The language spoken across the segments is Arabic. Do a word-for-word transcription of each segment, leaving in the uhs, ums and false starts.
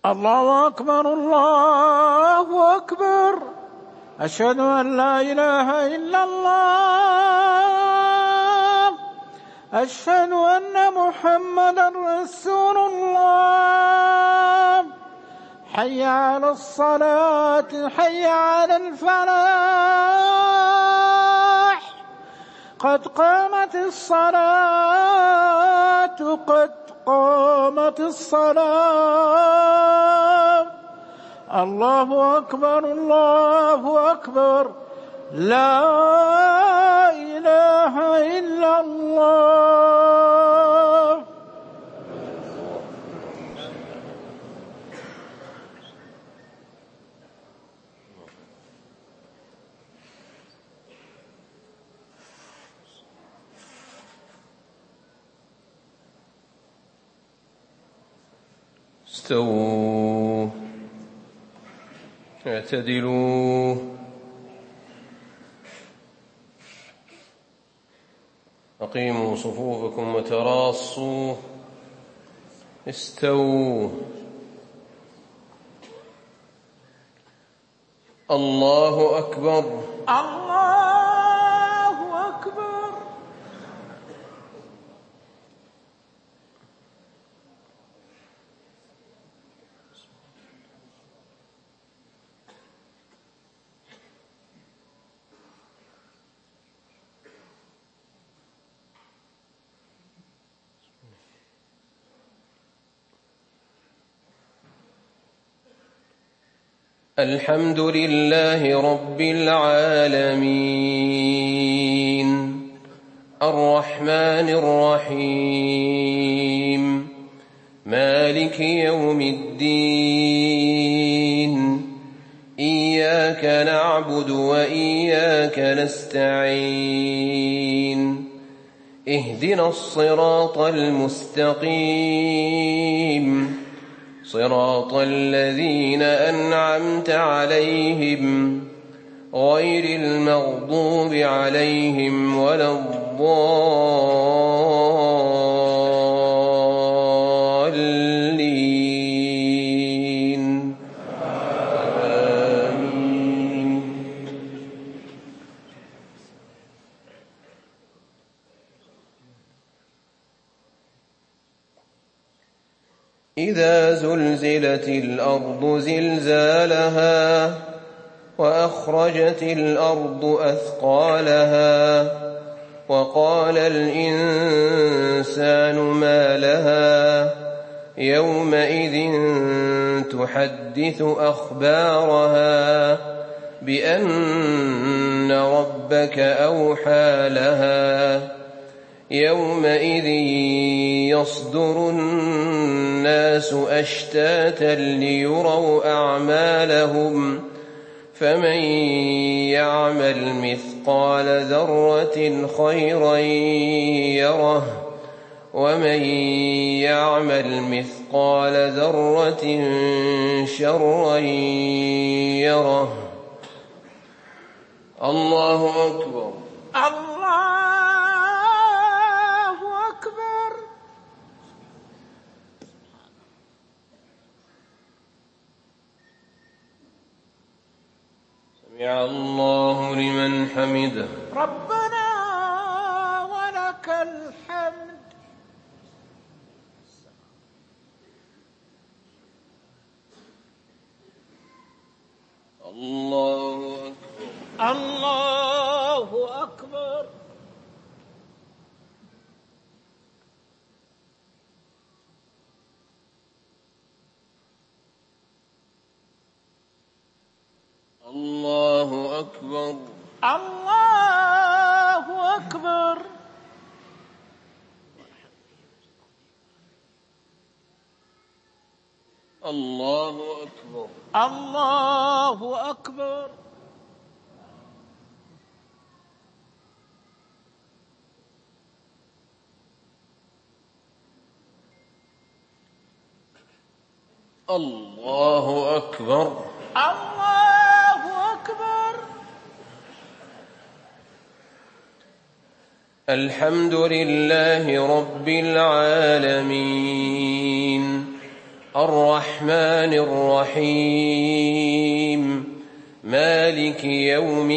الله أكبر الله أكبر. أشهد أن لا إله إلا الله. أشهد أن محمدا رسول الله. حي على الصلاة حي على الفلاح. قد قامت الصلاة قد قامت الصلاة. الله أكبر الله أكبر. لا إله إلا الله. استووا اعتدلوا. أقيموا صفوفكم وتراصوا. استووا. الله أكبر الله أكبر. الحمد لله رب العالمين الرحمن الرحيم مالك يوم الدين. إياك نعبد وإياك نستعين. اهدنا الصراط المستقيم صراط الذين أنعمت عليهم غير المغضوب عليهم ولا الضالين. آمين. إذا زلزلت الأرض زلزالها وأخرجت الأرض أثقالها وقال الإنسان ما لها يومئذ تحدث أخبارها بأن ربك أوحى لها. يومئذ يصدر الناس أشتاتا ليروا أعمالهم فمن يعمل مثقال ذرة خيرا يره ومن يعمل مثقال ذرة شرا يره. الله أكبر الله أكبر. سمع الله لمن حمده. ربنا ولك الحمد. الله أكبر. الله أكبر. الله أكبر. الله أكبر. الله أكبر. الله أكبر. الله أكبر. الله أكبر. الحمد لله رب العالمين الرحمن الرحيم مالك يوم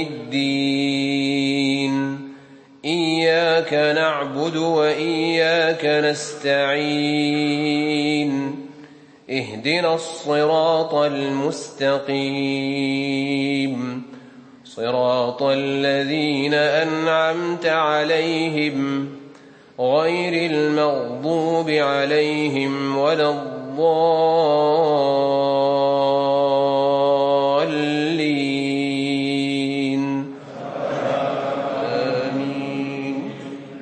الدين إياك نعبد وإياك نستعين اهدنا الصراط المستقيم صراط الذين أنعمت عليهم غير المغضوب عليهم ولا الضالين آمين.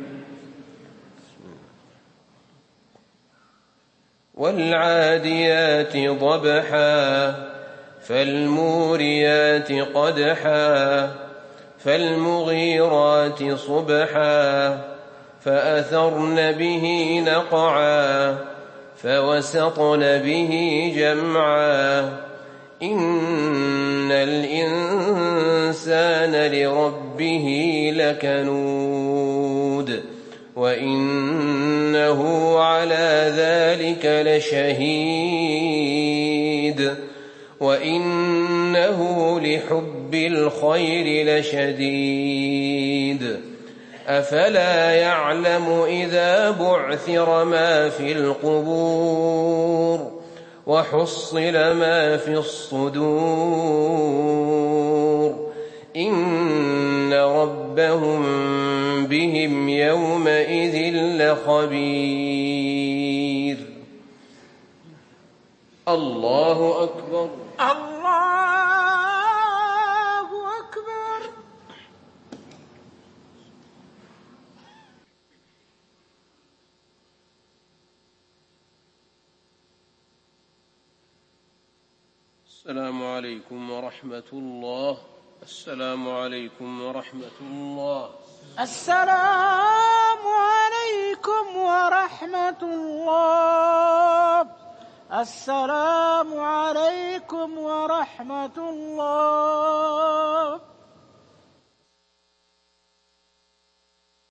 والعاديات ضبحا فالموريات قدحا فالمغيرات صبحا فأثرن به نقعا فوسطن به جمعا إن الإنسان لربه لكنود وإنه على ذلك لشهيد وإنه لحب الخير لشديد أفلا يعلم إذا بعثر ما في القبور وحصل ما في الصدور إن ربهم بهم يومئذ لخبير. الله أكبر. الله أكبر. السلام عليكم ورحمة الله. السلام عليكم ورحمة الله. السلام عليكم ورحمة الله. السلام عليكم ورحمة الله.